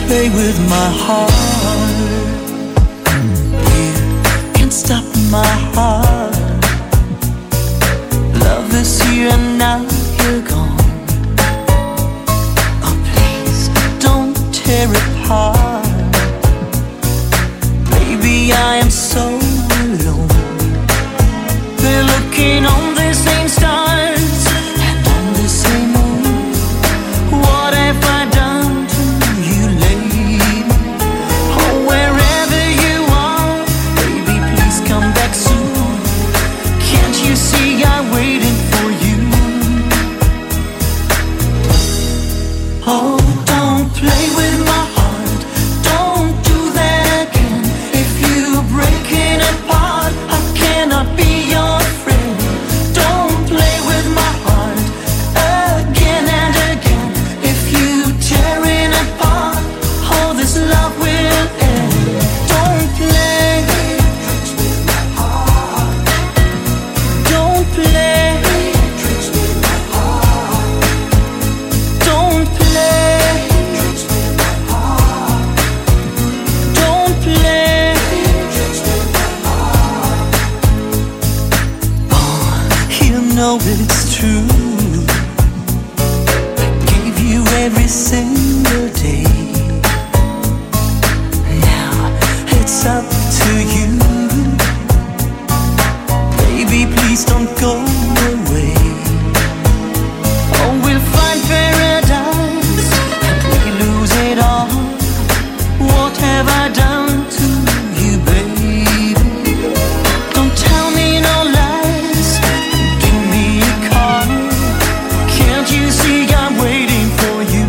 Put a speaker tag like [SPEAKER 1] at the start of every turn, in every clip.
[SPEAKER 1] play with my heart. You can't stop my heart. Love is here and now you're gone. Oh please, don't tear it apart. Baby, I am so alone. They're looking on the same stars and on the same moon. What have I done to you lately? Oh, wherever you are, baby, please come back soon. Can't you see I'm waiting for you? Oh, don't play with my heart. Don't do that again. If you're breaking apart, I cannot be your friend. Don't play with my heart again and again. If you tear it apart, all this love will end. Don't play. Don't play. Don't play. Don't play. You know it's true. I gave you every single day. Now it's up to you. Baby, please don't go away. Oh, we'll find paradise and we lose it all. What have I done to you, baby? Don't tell me no lies. Give me a call. Can't you see I'm waiting for you?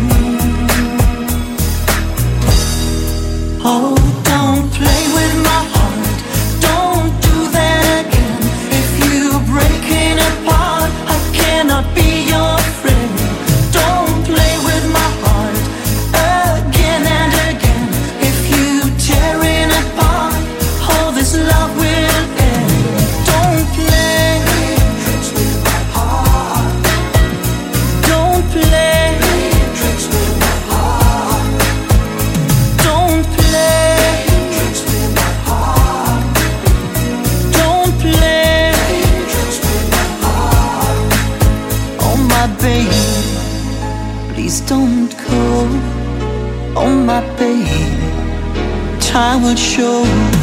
[SPEAKER 1] Oh, don't play with my heart. Don't do that again. If you're breaking apart, I cannot be your friend. Don't play with my heart again and again. If you tear it apart, all this love will end. Don't play. Don't play. Don't play. Don't play. Oh my baby, please don't go. Oh my baby, time will show.